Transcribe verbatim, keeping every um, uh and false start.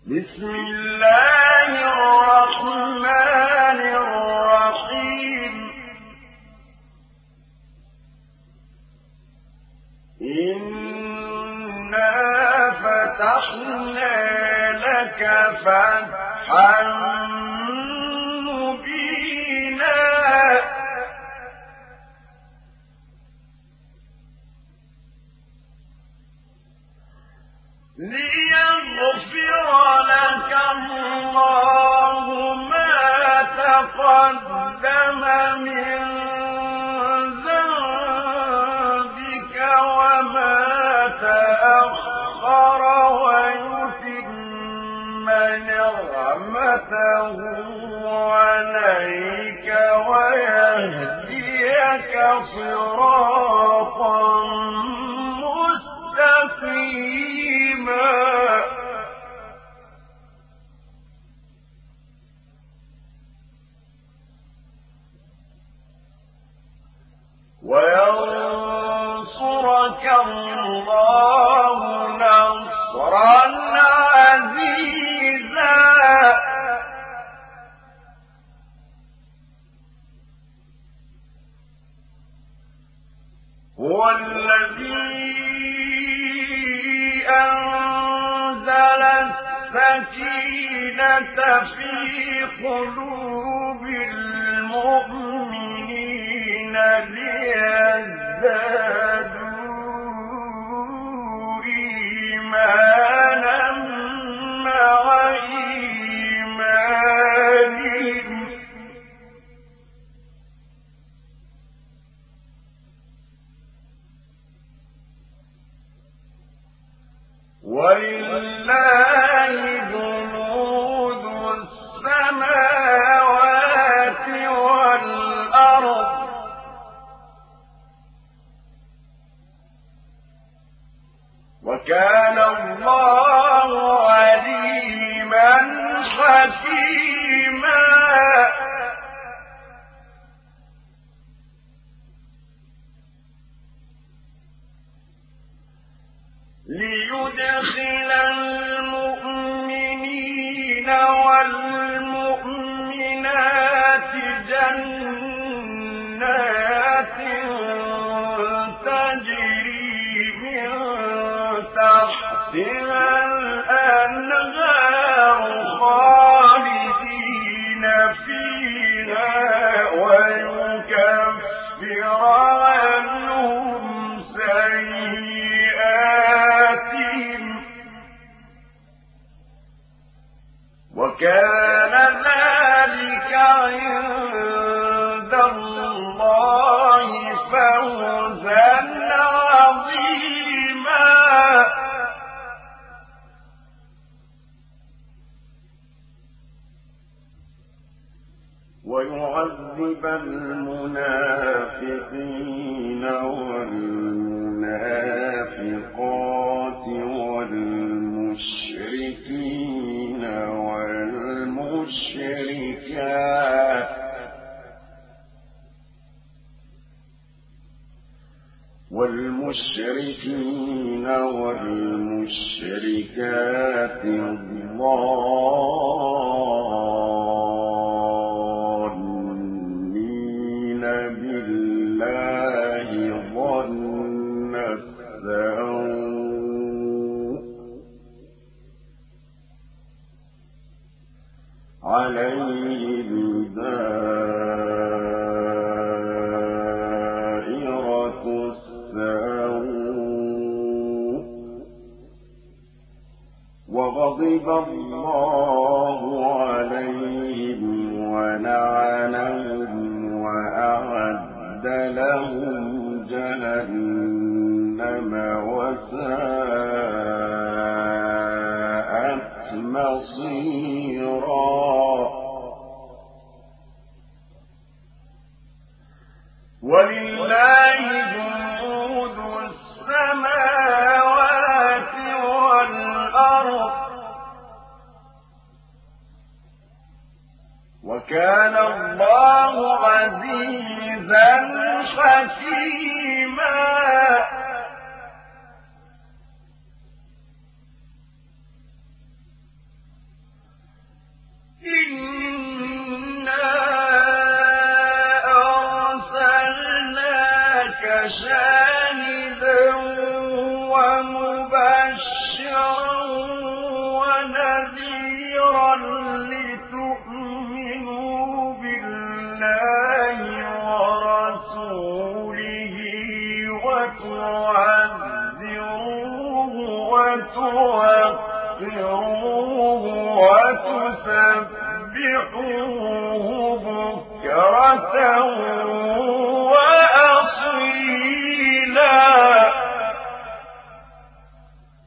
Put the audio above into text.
بسم الله الرحمن الرحيم. إنا فتحنا لك فتحا مبينا ليغفر لك الله ما تقدم من ذنبك وما تأخر ويتم نعمته عليك ويهديك صراطا مستقيما. وينصرك الله نصرا عزيزا. هو الذي أنزل السكينة في قلوب المؤمنين ليزدادوا إيمانا مع إيمانهم ولله جنود السماوات والأرض وكان الله عليما حكيما. ليدخل المؤمنين والمؤمنات جنات تجري من تحتها الأنهار خالدين فيها ويكفر عنهم سيئاتهم وكان ذلك عند الله فوزا عظيما. ويعذب المنافقين والمنافقات والمشركين والمشركات والمشركين والمشركات الظانين بالله ظن السوء عليهم دائرة السوء وغضب الله عليهم ولعنهم وأعد لهم جهنم وساءت مصيرا. ولله جنود السماوات والأرض وكان الله عزيزا حكيما. شاهدا ومبشرا ونذيرا لتؤمنوا بالله ورسوله وتعذروه وتوقروه وتسبحوه بكرة وأصيلا.